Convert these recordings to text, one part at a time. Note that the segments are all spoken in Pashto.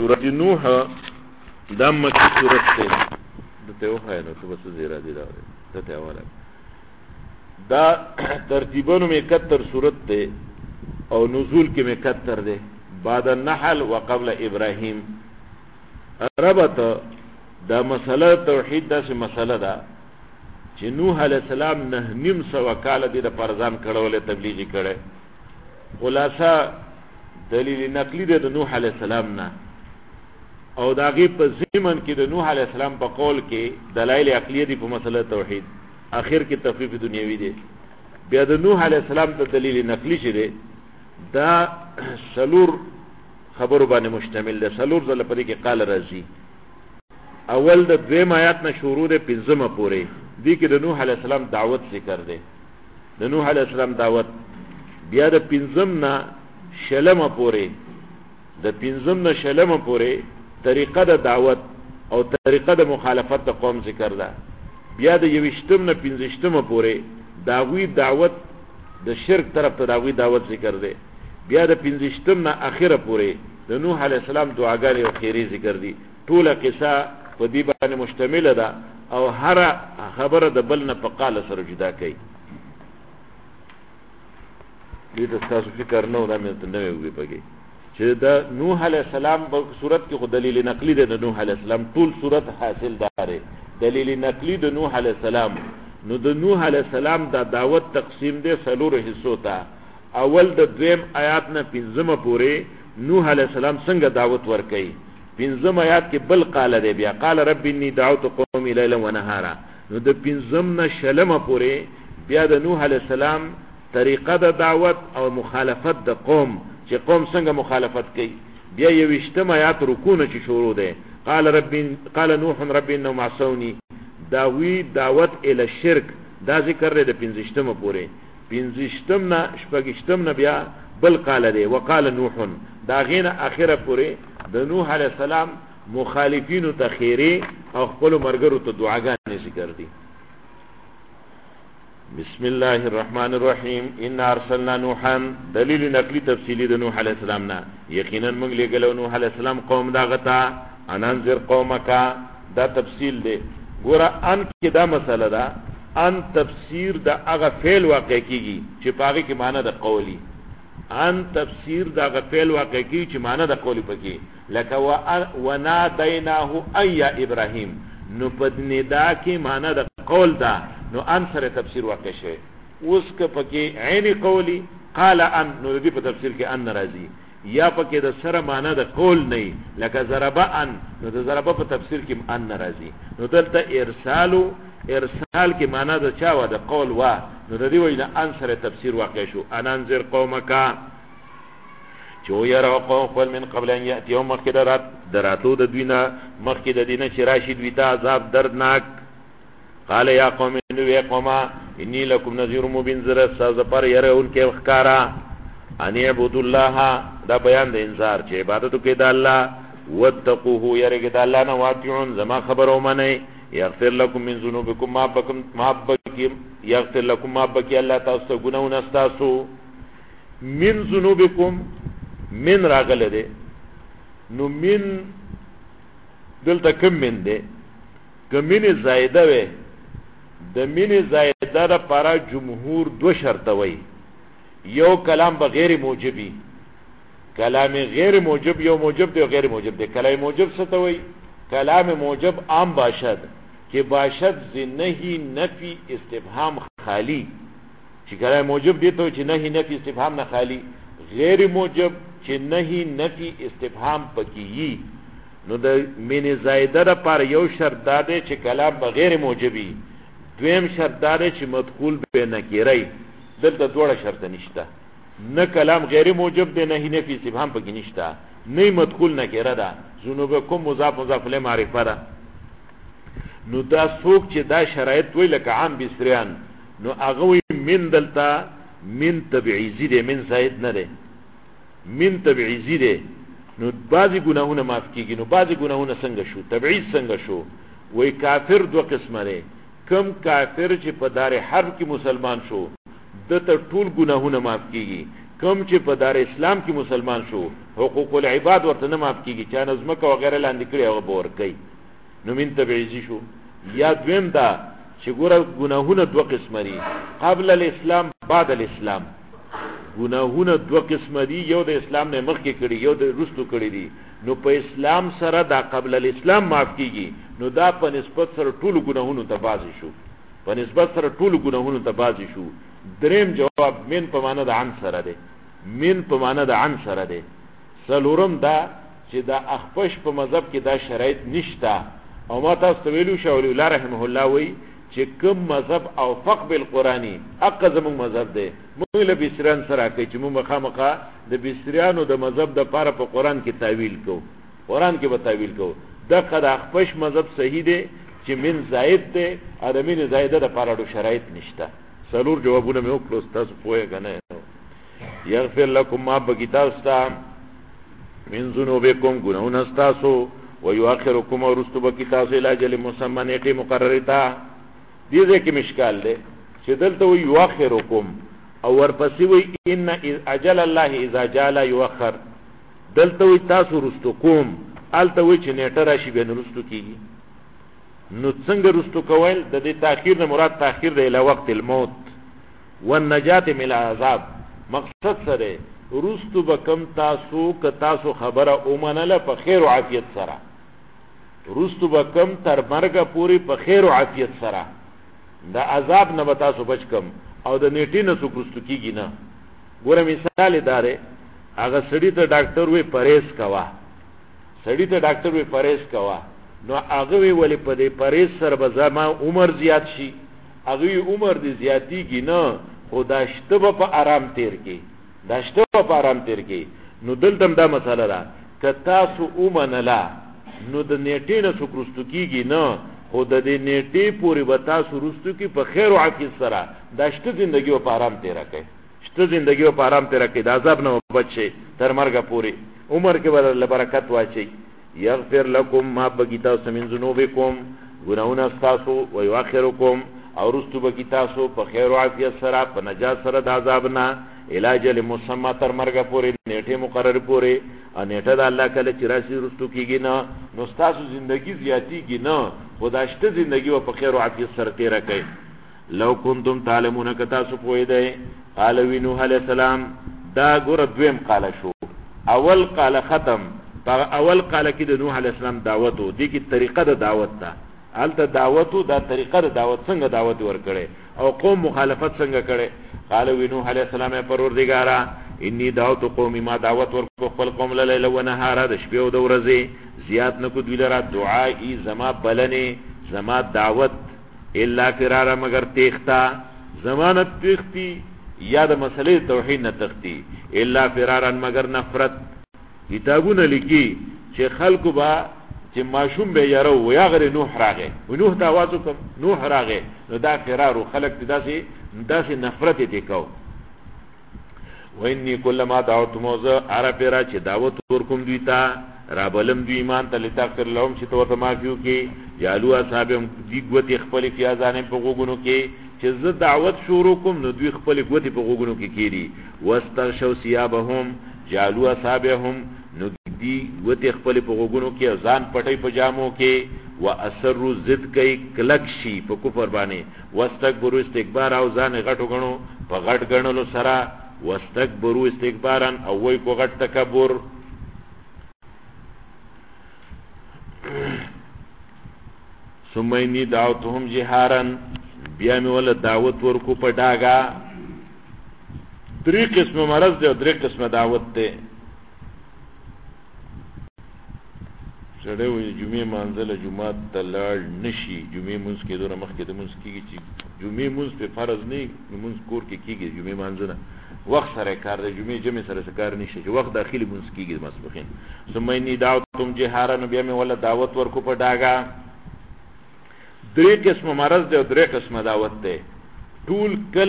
سورۃ نوح دا مکی سورۃ ته دته وخای نو څه بس زیرا دی دا ته والا دا ترتیبونو میں 71 سورۃ ته او نزول کې میں 71 ده بعد النحل وقبل ابراهيم. ربط دا مسله توحید دا څه مسله ده چې نوح علیہ السلام نه نیم سو کال د پرزان کړهولې تبلیغی کړه. خلاصہ دلیل نقلی ده د نوح علیہ السلام نه او داغه په زمن کې د نوح علیہ السلام په قول کې دلایل عقلیه دي په مسله توحید. اخر کې تفریف دنیوي دي. بیا د نوح علیہ السلام ته دلیل نقلی شه دا سلور خبرو باندې مشتمل ده. سلور ځله پرې کې قال راځي. اول د دویم آیات نه شروع ده پنځمه پورې دي کې د نوح علیہ السلام دعوت ذکر ده. د نوح علیہ السلام دعوت بیا د پنځم نه شلمه پورې د پنځم نه شلمه پورې طریقه د دعوت او طریقه د مخالفت د قوم ذکر ده. بیا د یوشتم نه پنځشتمه پورې داوی دعوت د شرک طرف ته داوی دعوت ذکر ده. بیا د پنځشتم نه اخره پورې د نوح علیہ السلام دعاګانې او خیری ذکر دي. ټول قصه په دې باندې مشتمل ده او هر خبره د بل نه په قاله سره جدا کوي. دې تاسو فکر نه ودا مې ته نه وي پکې چې دا نوح علیہ السلام په صورت کې خو دلیل نقلی ده. د نوح علیہ السلام ټول صورت حاصل داره دلیل نقلی د نوح علیہ السلام. نو د نوح علیہ السلام دا دعوت تقسیم ده سلور حصو ته. اول د دویم آیات نه پنځمه پورې نوح علیہ السلام څنګه دعوت ورکړي. پنځم آیات کې بل قال ده بیا قال رب انی دعوت قومي لیلا ونهارا. نو د پنځم نه شلمه پورې بیا د نوح علیہ السلام طریقه د دعوت او مخالفت د قوم چې قوم څنګه مخالفت کوي. بیا یوشتم آیات رکوع چې شروع ده قال نوح رب انهم عصوني داوی دعوت الی الشرک دا ذکر لري د پنځشتمه پورې. پنځشتم نه شپږشتم نه بیا بل قال ده وقال نوح دا غینه اخره پورې د نوح علیہ السلام مخالفین ته خیری او خپل مرګرو ته دعاګانې ذکر دي. بسم الله الرحمن الرحیم ان ارسلنا نوحا دلیل نقلی تفصیلی د نوح علیہ السلام نه یقینا موږ لګلو نوح علیہ السلام قوم دا غتا انذر قومک دا تفصیل دی. ګوره ان کې دا مسله ده ان تفسیر دا هغه فعل واقع کیږي چې پاږي کې معنی د قولی. ان تفسیر دا هغه فعل واقع کیږي چې معنی د قولی پکې لکه ونادیناه ای ابراهیم نو پدنیدا کې معنی د قول دا نو ان سره تفسیر واقع شي. اوس که پکې عین قولی قال ان نو دې په تفسیر کې ان راځي یا پکې د سره معنی د قول نه لکه ضرب ان نو د ضرب په تفسیر کې ان راځي. نو دلته ارسال کې معنی د چا و د قول وا نو د دې وینا ان سره تفسیر واقع شو. انذر قومک چې یرا قوم خپل من قبل ان یاتي یوم مخکې دراتو د دوینا مخکې د دینه چې راشد وي دا عذاب دردناک. قال یا قوم انو یا قوما انی لکم نذیر مبین زر ساز پر يرون کې وخکارا ان عبد الله دا بیان د انذار چې عبادت کوي د الله وتقوه يرګ د الله نه واطعون زما خبرو منه یغفر لكم من ذنوبكم ما بكم یغفر لكم ما بكي الله تاسو ګناونه تاسو من ذنوبكم من راغله ده نو من دلته کم من ده کمینه زائده وي د مینه زائده لپاره جمهور دو شرط وي. یو کلام بغیر موجبی کلام غیر موجب یو موجب دی غیر موجب دی. کلام موجب څه ته وي؟ کلام موجب عام باشد کہ باشد نهی نفی استفهام خالی چې کلام موجب دی ته چې نهی نفی استفهام نه خالی. غیر موجب چې نهی نفی استفهام پکې نو د مینه زائده لپاره یو شرط دا دی چې کلام بغیر موجبی. دویم شرط دا دی چې مدخول به نکری. دلته دوړه شرط نشته. نه کلام غیر موجب دی نه نفی استفهام پکې نشته نه مدخول نکره ده. ذنوبکم مضاف مضاف له معرفه ده. نو دا څوک چې دا شرایط وی لکه عام بسریان نو هغه من دلته من تبعیزی دی من زائد نه دی من تبعیزی دی. نو بعضی گناهونه معاف کیږي. نو بعضی گناهونه څنګه شو تبعیض څنګه شو؟ وای کافر دو قسمه لري. کم کافر چې په دار حرب کې مسلمان شو دته ټول گناهونه معاف کیږي. کوم چې په دار اسلام کې مسلمان شو حقوق العباد ورته نه معاف کیږي چې نظمکه وغیرہ لاندې کړی هغه بور کوي نو من تبعیضی شو. یا دویم دا چې ګوره ګناهونه دوه قسم دي قبل الاسلام بعد الاسلام. ګناهونه دوه قسم دي یو د اسلام نه مخکې کړي یو د وروسته کړي دي. نو په اسلام سره دا قبل الاسلام معاف کیږي نو دا په نسبت سره ټول ګناهونو ته بازي شو په نسبت سره ټول ګناهونو ته بازي شو. دریم جواب من په معنا د عن سره ده من په معنا د عن سره ده. څلورم دا چې دا اخفش په مذهب کې دا شرایط نشته او ما تاسو ویلو شاول الله رحمه الله وی چې کوم مذهب او فقه بالقرآنی اقزم مذهب ده موږ له بسریان سره کوي چې موږ مخامخه د بسریانو د مذهب د پاره په قرآن کې تعویل کو قرآن کې به تعویل کو دغه د اخفش مذهب صحیح ده چې من زائد ده ادمین زائده د پاره د شرایط نشته. څلور جوابونه مې وکړو تاسو پوهه کنه. یغفر لكم ما بغیتاستا من ذنوبکم گناهون استاسو ويؤخركم ورستو بکتاسو الى اجل مسمى نیټه مقرره تا. دې ځکه مشکال ده چې دلته وي یؤخرکم او ورپسې وي ان اجل الله اذا جاء لا يؤخر. دلته وي تاسو رستو کوم الته وي چې نیټه راشي به رستو کیږي. نو څنګه رستو کول د دې تاخير نه مراد تاخير دی اله وقت الموت والنجات من العذاب. مقصد سره رستو بکم تاسو ک تاسو خبره اومنله په خیر او عافیت سره رستو بکم تر مرګ پوری په خیر او عافیت سره دا عذاب نه به تاسو بچ کم او د نیټې نه څوک رستو کیږي نه. ګوره مثال داره هغه سړی ته ډاکټر وی پرهیز کوا سړی ته ډاکټر وی پرهیز کوا نو هغه وی ولې په دې پرهیز سره به زما عمر زیات شي هغه عمر دې زیاتیږي نه خدا شته په آرام تیر کې داشته په آرام تیر کې. نو دلته دا مسله ده ک تاسو اومنلا نو د نیټې نه څوک رستو کیږي نه خود د نیټې پوری به تاسو رستو کې په خیر او عافیت سره داشته ژوندۍ په آرام تیر کې شته ژوندۍ په آرام تیر کې د عذاب نه بچي تر مرګ پوری عمر کې ول برکت واچي. یغفر لكم ما بغیتاسو من ذنوبکم گناهون استاسو ويؤخركم او رستو بغیتاسو په خیر او عافیت سره په نجات سره د عذاب نه علاج المسمى تر مرګ پورې نیټه مقرر پورې او نیټه د الله کله چې راشي رستو کیږي نه نو تاسو ژوندۍ زیاتیږي نه خداشته ژوندۍ په خیر او عافیت سره تیر کړئ. لو کنتم تعلمون کتا سو پوی دی قال نوح علیہ السلام دا ګور دویم قال شو اول قال ختم اول قال کې د نوح علیہ السلام دعوت و دي کی طریقه د دعوت ده الته دعوت دا طریقه د دعوت څنګه دعوت ورکړي او قوم مخالفت څنګه کړي. قال نوح علیہ السلام پروردگارا انی دعوت قومی ما دعوت ورکو خپل قوم لیل و نهار د شپې او د ورځې زیات نکو دوی لرا دعای زما بلنه زما دعوت الا فرار مگر تیختا زمانت تیختی یا د مسلې توحید نه تختی الا فرارن مگر نفرت. کتابونه لیکي چې خلکو با چې ماشوم به یارو و یا غره نوح راغه و نوح دا आवाज وکړ نوح راغه نو دا فرار خلک داسې نفرت دي کو. وإني كلما دعوت موزه عرب را چې دعوت ورکوم دوی ته را بلم دوی ایمان ته لتاخر لهم چې تو ته مافیو کې جالو اصحابهم دی ګوتی خپل فیاضانه په غوګونو کې چې زه دعوت شروع کوم نو دوی خپل ګوتی په غوګونو کې کیری واستغشوا ثيابهم جالو اصحابهم نو دی ګوتی خپل په غوګونو کې ځان پټي پجامو کې واسروا زد کوي کلکشي په کفر باندې واستكبروا استکبار او ځان غټو غنو په غټ غنلو سره واستكبروا استكبارا او وای کو غټ تکبر. ثم اني دعوتهم جهارا بیا می ول دعوت ورکو په ډاګه. درې قسم مرض دی او درې قسم دعوت دی. سره وي جمعې منځله جمعه تلل نشي جمعې منځ کې دونه مخ کې د منځ کېږي چې جمعې منځ په فرض نه منځ کور کې کېږي جمعې منځله وخت سره کار دی جمعې جمعې سره کار نشي چې وخت داخلي منځ کېږي مسبقین. ثم اني دعوتهم جهارا بیا می ول دعوت ورکو په ډاګه. درې قسم مرض دی او درې قسم دعوت دی. ټول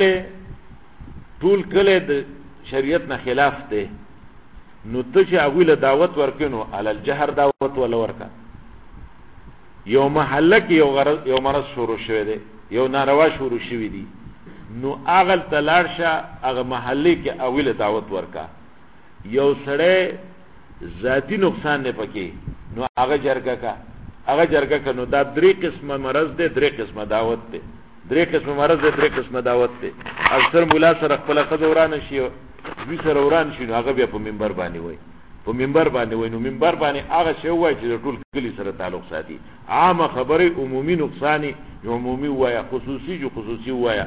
کله د شریعت نه خلاف دی نو ته چې هغه له دعوت ورکینو علی الجهر دعوت ولا ورکا یو محله کې یو مرض شروع شوه دی یو ناروا شروع شوی دی نو اغل تلارشا اغه محلي کې اوله دعوت ورکا یو سړی ذاتی نقصان نه پکې نو هغه جرګه کا نو دا درې قسمه مرض ده درې قسمه دعوت ده درې قسمه مرض ده درې قسمه دعوت ده اکثر مولا سره خپل خزوران شي وی سره وران شي هغه بیا په منبر باندې وای نو منبر باندې هغه شی وای چې ټول کلی سره تعلق ساتي عام خبره عمومي نقصان عمومي وای خصوصي وای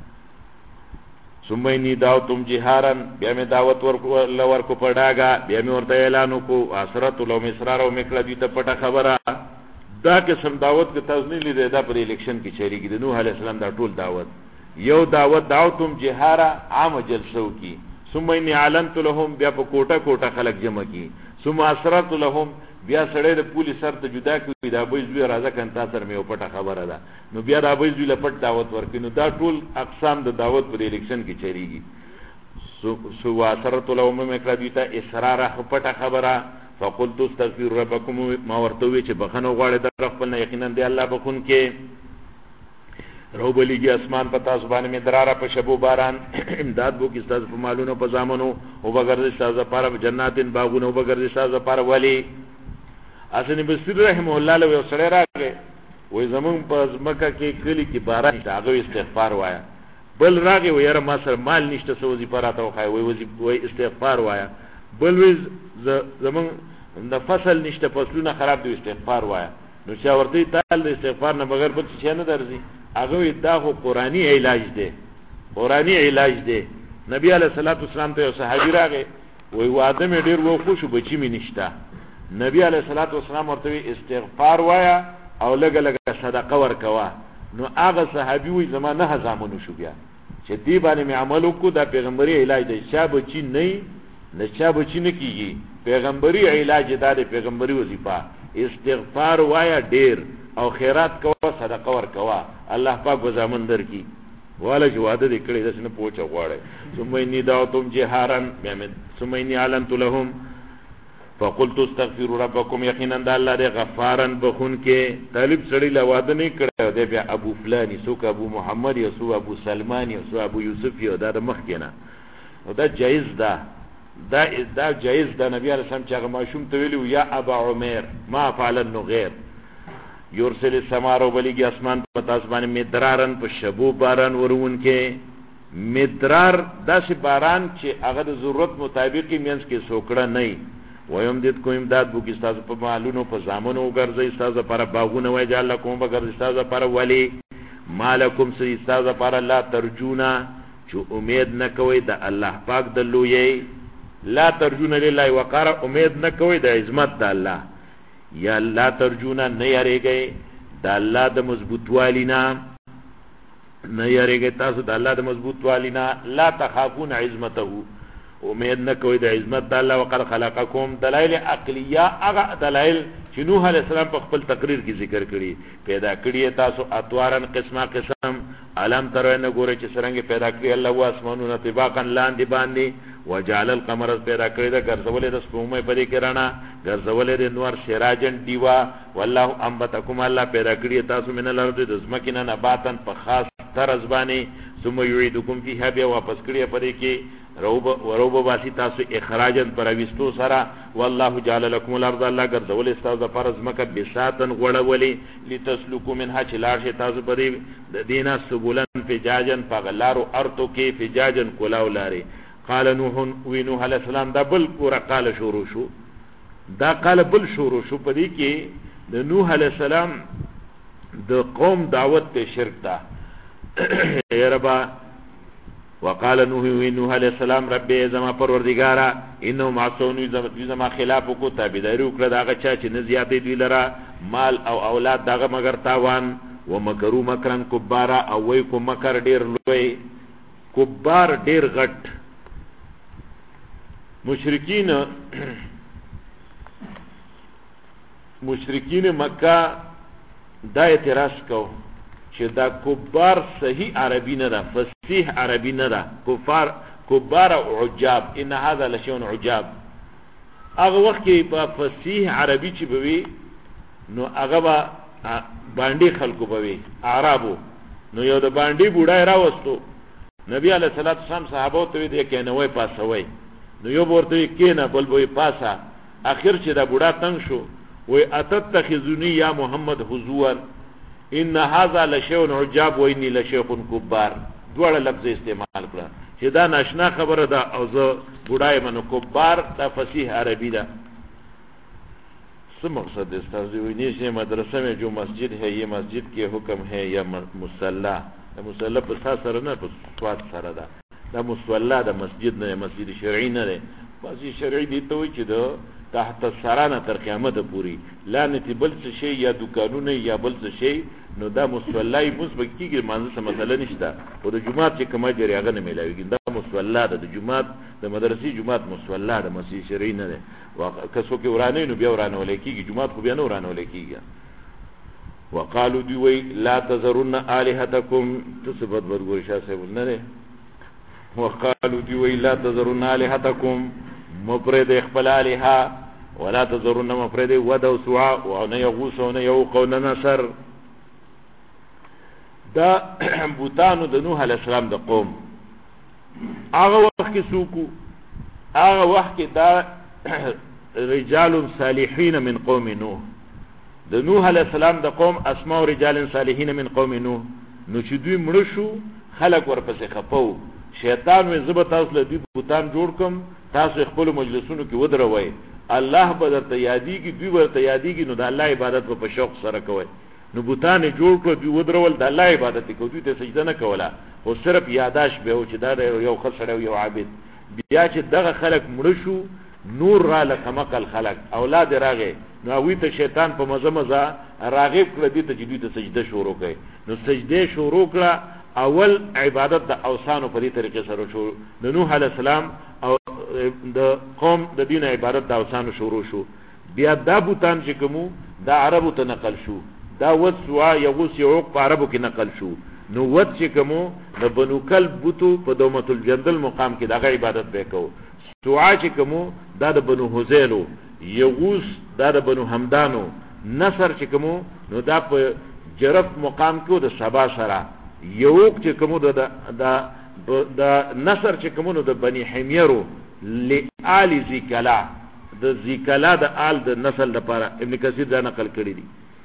ثم اني دعوتم جهارا بیا می دعوت ورکو پډاګه بیا می ورته اعلان کو اثرت لو مسرار او میکړه دي ته پټه خبره دا قسم دعوت کې تزنی لیدل دا پر الیکشن کې چریږي د نوح علی السلام دا ټول دعوت یو دعوتم جهارا عام جلسو کی ثم اني اعلنت لهم بیا په کوټه خلق جمع کی ثم اثرت لهم بیا سړی د پولیس سره ته جدا کوي دا به زوی راځه کنتا سره مې پټه خبره ده نو بیا را به زوی لپټ دعوت ورکړي نو دا ټول اقسام د دعوت پر الیکشن کې چریږي سو اثرت لهم میکړه دیتا اسرار پټه خبره فقلت استغفر ربكم ما ورتوي چې بخنه غواړي در خپل نه یقینا دی الله بخون کې روبلیږي اسمان پتا سبحانه می دراره په شبو باران امداد بو کې استاد په مالونو په زامنو او بغیر استاد لپاره جناتین باغونو بغیر استاد لپاره ولی حسن بصری رحم الله له سره راغی وې زمون په مکه کې کلی کې باران هغه استغفار وایا بل راغی و یاره ما سره مال نشته سوزي پراته وخای وې استغفار وایا بل وې زمون د فصل نشته فصلونه خراب دي استغفار وایا نو چې ورته تعال استغفار نه بغیر بل څه نه درځي هغه دا خو قرآنی علاج دی نبی علیہ الصلوۃ والسلام ته صحابي راغی وې واده مې ډیر وو خو شو بچی مې نشته نبی علیہ الصلوۃ والسلام ورته استغفار وایا او لګ صدقه ورکوا نو هغه صحابي وې زمانه هزامونو شو بیا چې دی باندې مې عمل وکړو دا پیغمبري علاج دی چې بچی نه کیږي پیغمبري علاج دی پیغمبري وظیفه استغفار وایا ډیر او خیرات کوا صدقه ورکوا الله پاک وزامن در کی والا جواده دې کړي دسنه پوچا غواړي ثم اني دعوتم جهارا ثم اني اعلنت لهم فقلت استغفروا ربكم يقينا الله دې غفارا بخون کې طالب سړی لا واده نه کړو دې بیا ابو فلانی سوک ابو محمد یا سو ابو سلمان یا سو ابو یوسف یا دا مخ کېنا او دا جایز ده دا جایز ده نبی علیہ السلام چې هغه ماشوم ته ویلو یا ابا عمر ما فعل النغير یورسل السماء وبلیږي اسمان په تاسو باندې مدرارن په شبو باران ورون کې مدرار داسې باران چې هغه د ضرورت مطابق مینس کې سوکړه نه ويم دې کوم امداد بو کې تاسو په مالونو په زامنو وګرځي تاسو لپاره باغونه وای جل کوم وګرځي تاسو لپاره ولی مالکم سي تاسو لپاره لا ترجونا چې امید نه کوي د الله پاک د لوی لا ترجونا لله وقار امید نه کوي د عظمت د الله یا لا ترجونا نه یریږي د الله د مضبوط والینا نه یریږي تاسو د الله د مضبوط والینا لا تخافون عظمته امید نه کوي د عظمت د الله وقد خلقکم دلایل عقلیه هغه دلایل چې نوح علیہ السلام په خپل تقریر کې ذکر کړي پیدا کړی تاسو اطوارن قسم علم ترونه ګوره چې څنګه پیدا کړی الله واسمانونه طبقا لاندې باندې وجعل القمر پیدا کړی دا ګرځولې د سپومې پرې کرانا ګرځولې د نور سراجن دیوا والله انبتکم الله پیدا کړی تاسو من الارض د زمکینه نباتن په خاص طرز باندې ثم يعيدكم فيها بیا واپس کړی پرې کې روب باسی تاسو اخراجن پر اوستو سرا والله جعل لكم الارض الله ګرځول استاذ فرض مکه بساتن غړولې لتسلكوا منها چلاشه تاسو پرې د دینه سبولن فجاجن فغلارو ارتو کې فجاجن کولاو لاري قال نوح علیہ السلام دا بل پورا قال شروع شو پدې کې د نوح علیہ السلام د قوم دعوت ته شرک دا ربا وقال نوح علیہ السلام ربي زما پروردگارا انه معصون زما خلاف کو تابعداري وکړه داغه چا چې نه زیاتې دی لرا مال او اولاد داغه مگر تاوان ومکروا مکرن کبارا او وای کو مکر ډیر لوی کبار ډیر غټ مشرکین مکه دا اعتراض کو چې دا کبار صحیح عربی نه ده فصیح عربی نه ده کبار عجاب ان هذا لشيء عجاب هغه وخت کې په فصیح عربی چې بوي نو هغه باندې خلکو بوي عربو نو یو د باندې بوډای راوستو نبی علیہ الصلوۃ والسلام صحابه ته دې کې نه وای پاسوي نو یو ورته کې نه بل وای پاسا اخر چې دا بوډا تنگ شو وای اتتخذونی یا محمد حضور ان هذا لشیء عجاب و انی لشیخ کبار دوړه لفظ استعمال کړه چې دا ناشنا خبره ده او زه بوډای منو کبار دا فصیح عربی ده څه مقصد استاذ ویني چې مدرسه میں جو مسجد ہے یہ مسجد کے حکم ہے یا مصلی دا مصلی په سره نه په سواد سره ده دا مصلی د مسجد نه مسجد شرعی نه ده مسجد شرعی دی ته وي چې ده تحت سرانه تر قیامت پوری لعنت بل څه شی یا دکانونه یا بل څه شی نو دا مصلی مثبت کیږي مانځه څه مسله نشته او د جمعات چې کومه جری هغه نه ملایوي دا مصلی د جمعات د مدرسې جمعات مصلی د مسجد شرعی نه ده کسو کې ورانه نو بیا ورانه ولیکيږي جمعات خو بیا نه ورانه ولیکيږي وقالو دی وی لا تذرن الہتکم تثبت بدګور شاه صاحب نه ده وقالو دی وی لا تذرن الہتکم مفرد خپل الها ولا تذرن مفرد ود او سوا او نه یغوس او نه یوق او نه نصر دا بوتانو د نوح علیہ السلام د قوم هغه وخت کې سوکو هغه وخت کې دا رجال صالحین من قوم نوح د نوح علیہ السلام د قوم اسماء رجال صالحین من قوم نوح نو چې دوی مړ شو خلق ورپسې خپو شیطان وې زبر تاسو له دې بوتان جوړ کوم تاسو خپل مجلسونو کې ودروي الله به درته یادېږي دوی ورته یادېږي نو د الله عبادت په شوق سره کوي نو بوتان جوړ کړو دوی ودرول د الله عبادت کوي دوی ته سجده نه کوله او صرف یاداش به او چې دا یو خسړ یو عابد بیا چې دغه خلق مړ شو نور را لقمق الخلق اولاد راغه نو وی ته شیطان په مزه مزه راغب کړ دي ته جدي ته سجده شروع کړي نو سجده شروع کړه اول عبادت د اوثان په دې طریقې سره شو د نوح علی السلام او د قوم د دین عبادت د اوثان شروع شو بیا دا بوتان چې کوم دا عربو ته نقل شو دا ود سوا یغوس یعوق په عربو کې نقل شو نو ود چې کوم د بنو کلب بوتو په دومت الجندل مقام کې دغه عبادت وکاو سوا چې کوم دا د بنو حذیلو یغوس دا د بنو حمدانو نصر چې کوم نو دا په جرف مقام کې د سبا سره یوک چې کوم د نصر چې کوم د بنی حمیرو لآل زیکلا د زیکلا د آل د نسل لپاره ابن کثیر دا نقل کړی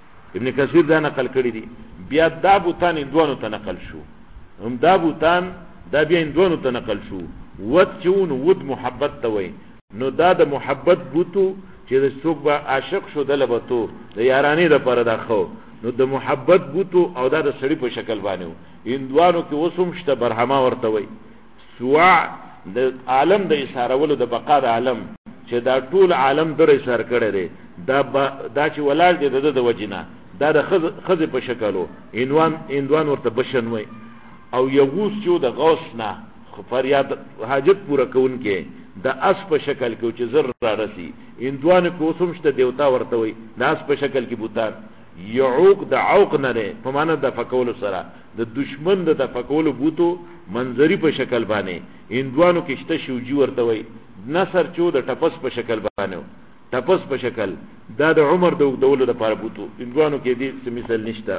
دی بیا دا بوتان اندوانو ته نقل شو هم دا بوتان دا بیا اندوانو ته نقل شو ود چون ود محبت ته وای نو دا د محبت بوتو چې د څوک به عاشق شو د لبتو د یارانی د پر دا خو نو د محبت بوتو او دا د سړی په شکل باندې اندوانو کې وسوم شته برهما ورته وای سوا د عالم د اشارولو د بقا د عالم چې دا ټول عالم در اشاره کړی دی دا چې ولال دی د وجینا دا د خزه په شکلو اندوان ورته بشن وای او یغوس چې د غوث نه فریاد حاجت پورا کون کې د اس په شکل کې چې زر را رسی اندوان کو سمشته دیوتا ورته وای د اس په شکل کې بوتان یعوق د عوق نه ده په معنا د فکول سره د دشمن د فکول بوتو منظری په شکل باندې اندوانو کې شته شوجي ورته وای نصر چو د ټپس په شکل باندې ټپس په شکل دا د عمر د دولت لپاره بوتو اندوانو کې دې مثال نشته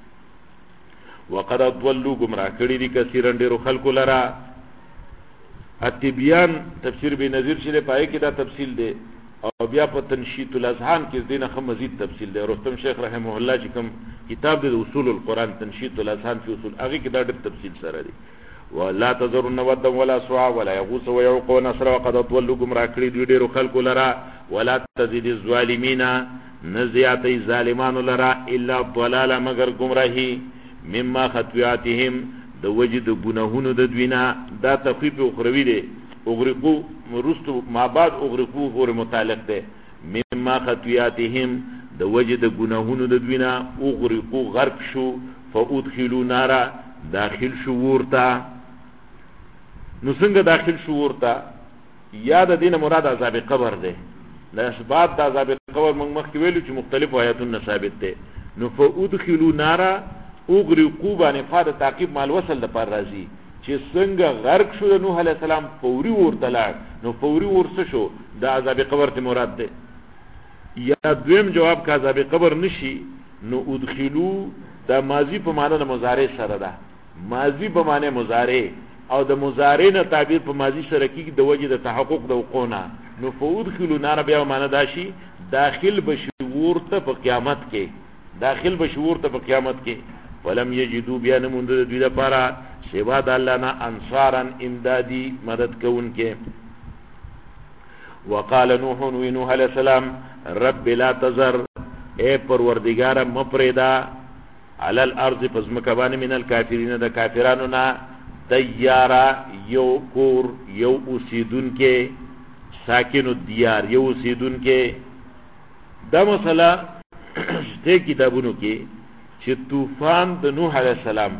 وقد ضلوا گمراه کړي دي کثیرن ډیرو خلکو لرا التبیان تفسیر به نظیر شله پای کې دا تفصیل دی او بیا په تنشیط الاذهان کې دینه خو مزید تفصیل دی رستم شیخ رحمه الله چې کوم کتاب دی اصول القرآن تنشیط الاذهان فی اصول هغه کې دا ډېر تفصیل سره دی ولا تذرن ودا ولا سوا ولا يغوث ويعوق ونصر وقد ضلوا گمراه کړي دي ډیرو خلکو لرا ولا تزيد الظالمین نزیاتی ظالمان لرا الا ضلالا مگر گمراهی مما خطواتهم د وجد گناهونو د دوینا دا تخفیف اخروی دی اغرقو مرستو ما بعد اغرقو غور متعلق ده مما خطویاتهم د وجد گناهونو د دوینا اغرقو غرق شو فادخلوا نارا داخل شو ورتا نو څنګه داخل شو ورتا یاد دینه مراد عذاب قبر ده د اسباب د عذاب قبر موږ مخکې ویلو چې مختلف آیاتونه ثابت ده نو فادخلوا نارا اغرقو باندې فاده تعقیب مال وصل لپاره راځي چې څنګه غرق شو نوح علیہ السلام فوري ورته لاړ نو فوري ورسه شو د عذاب قبر ته مراد ده یا دویم جواب کا عذاب قبر نشي نو ادخلوا دا ماضی په معنی د مضارع سره ده ماضی په معنی مضارع او د مضارع نه تعبیر په ماضی سره کیږي د وجه د تحقق د وقوعنا نو فودخلوا نار بیا معنا داشي داخل بشعور ته په قیامت کې داخل بشعور ته په قیامت کې ولم یجدوا بیا نموند د دوی لپاره سوا د الله نه انصارا امدادي مدد کوونکې وقال نوح علیہ السلام رب لا تذر اے پروردگار مپریدا علی الارض فزمکبان من الکافرین د کافرانو نا دیارا یو کور یو اوسیدون کې ساکن الدیار یو اوسیدون کې دا مسله دې کتابونو کې چې طوفان د نوح علیہ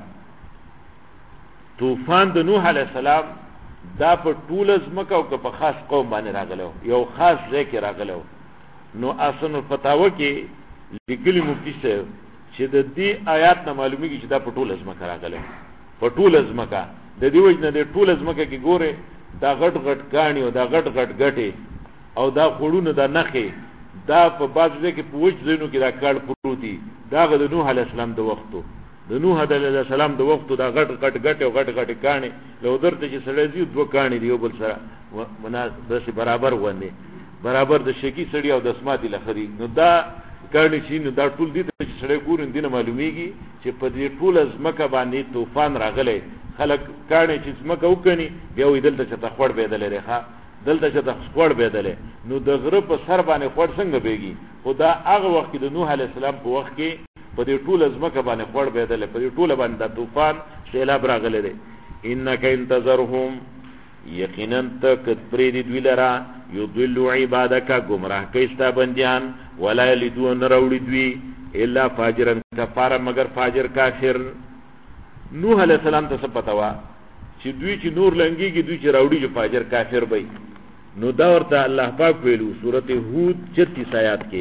السلام دا په ټول ازمکه او په خاص قوم باندې راغلو یو خاص ځای کې راغلو نو اصل الفتاوی کې لیکلي مفتی صاحب چې د دې آیات نه معلومیږي چې دا په ټول ازمکه راغلو په ټول ازمکه د دې وجه نه د ټول ازمکه کې ګوره دا غټ غټ کانی او دا غټ غټ غټي او دا خړونه دا نخي دا په باز ځای کې په وجه زینو کې دا کال پروتي دا د نوح علی السلام د وختو د نوح علی السلام د وختو دا غټ غټ غټ او غټ غټ کانی له درته چې سړی دی دوه کانی دی یو بل سره مناسب برابر ونه برابر د شکی سړی او د اسماتی لخري نو دا کانی چې نو دا ټول دي چې سړی ګورین دینه معلومیږي چې په دې ټول ازمکه باندې طوفان راغلی خلک کانی چې ازمکه وکني بیا وې دلته چې تخوړ بيدلې ښه دلته چې تخوړ بيدلې نو د غره په سر باندې خور څنګه بیږي خدا هغه وخت د نوح علی السلام په وخت کې په دې ټول ازمکه باندې خور بيدلې په دې ټول باندې د طوفان سیلاب راغلی دی انک انتظرهم یقینا تک پرې دوی لرا یضلوا عبادک گمراه کیستا بندیان ولا یلدون راوړي دوی الا فاجرا کفار مگر فاجر کافر نوح علیہ السلام ته پتا وا چې دوی چې نور لنګيږي دوی چې راوړي چې فاجر کافر وي نو دا ورته الله پاک ویلو سورته هود 36 آیات کې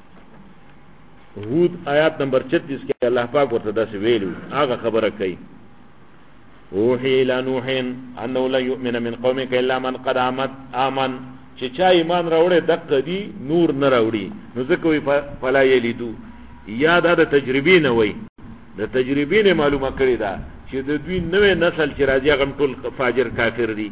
هود آیات نمبر 36 کې الله پاک ورته دا ویلو هغه خبره کوي اوحي الى نوح انه لا يؤمن من قومك الا من قد امن چې چا ایمان راوړي دغه دی نور نه راوړي نو ځکه وی فلا یلیدو یاد د تجربې نه وای د تجربې نه معلومه کړی دا چې د دوی نوې نسل چې راځي هغه ټول فاجر کافر دي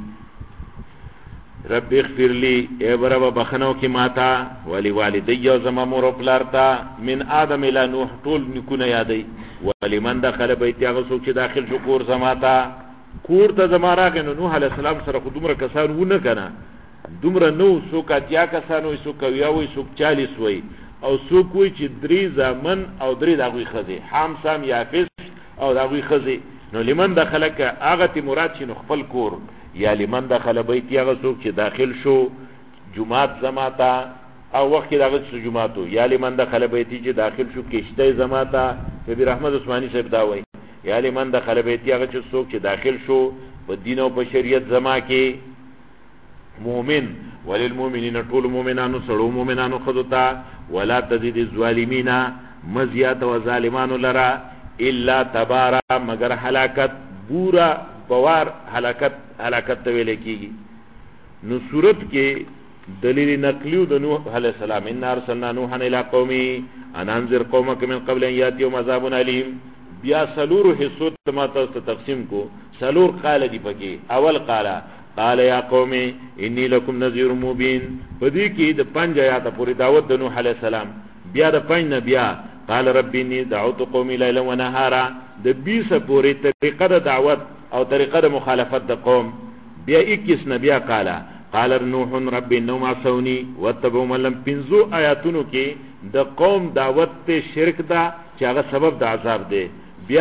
رب اغفر لي اے رب بخنو کی ماتا ولی والدی او زما مور او پلارتا من آدم الى نوح ټول نکونه یادای ولی من دخل بیت هغه څوک چې داخل شو کور زماتا کور ته زما راغی نو نوح علیہ السلام سره خودمره کسان ونه کنه دومره نو څوک اتیا کسانو څوک یا وای څوک 40 وای او څوک وای چې 3 زمن او 3 دغه خزه حام سام یافس او دغه خزه نو لمن دخلک هغه تی مراد شنو خپل کور یا لمن دخل بیت هغه څوک چې داخل شو جمعات زماتا او وخت دغه جمعاتو یا لمن دخل بیت چې داخل شو کشته زماتا کبیر احمد عثماني صاحب دا وای یا لمن دخل بیت هغه څوک چې داخل شو په دین او په شریعت زما کې مؤمن وللمؤمنین طول مؤمنانو سړو مؤمنانو خدوتا ولا تزيد الظالمین مزیات و ظالمانو لرا الا تبارا مگر هلاکت بورا بوار هلاکت ته ویل کیږي نو صورت کې دلیل نقلیو د نوح علیہ السلام ان ارسلنا نوحا الى قومه ان انذر قومك من قبل ان ياتيهم عذاب اليم بیا سلور حصو تماته تقسیم کو سلور قال دی پکې اول قال یا قوم انی لکم نذیر مبین پدې کې د 5 آیات پورې دعوت د نوح علیہ السلام بیا د 5 نه بیا قال رب انی دعوت قومي ليلا ونهارا د 20 پورې طریقه د دعوت او طریقه د مخالفت د قوم بیا 21 نه بیا قال نوح رب انهم عصوني واتبعوا من لم پنځو آیاتونو کې د قوم دعوت ته شرک دا چې هغه سبب د عذاب دی بیا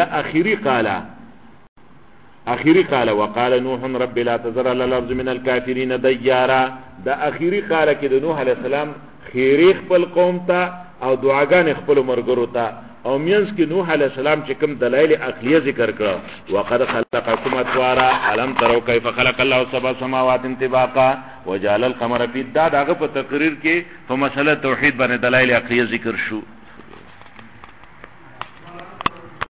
اخیری قال وقال نوح رب لا تذر على الارض من الكافرين ديارا دا اخیری قال کې د نوح علیہ السلام خیری خپل قوم ته او دعاګان خپل مرګرو ته او مینس کې نوح علیہ السلام چې کوم دلایل عقلیه ذکر کړه وقد خلقكم اطوارا الم تروا كيف خلق الله سبع سماوات طباقا وجعل القمر في الداد هغه په تقریر کې په مسله توحید باندې دلایل عقلیه ذکر شو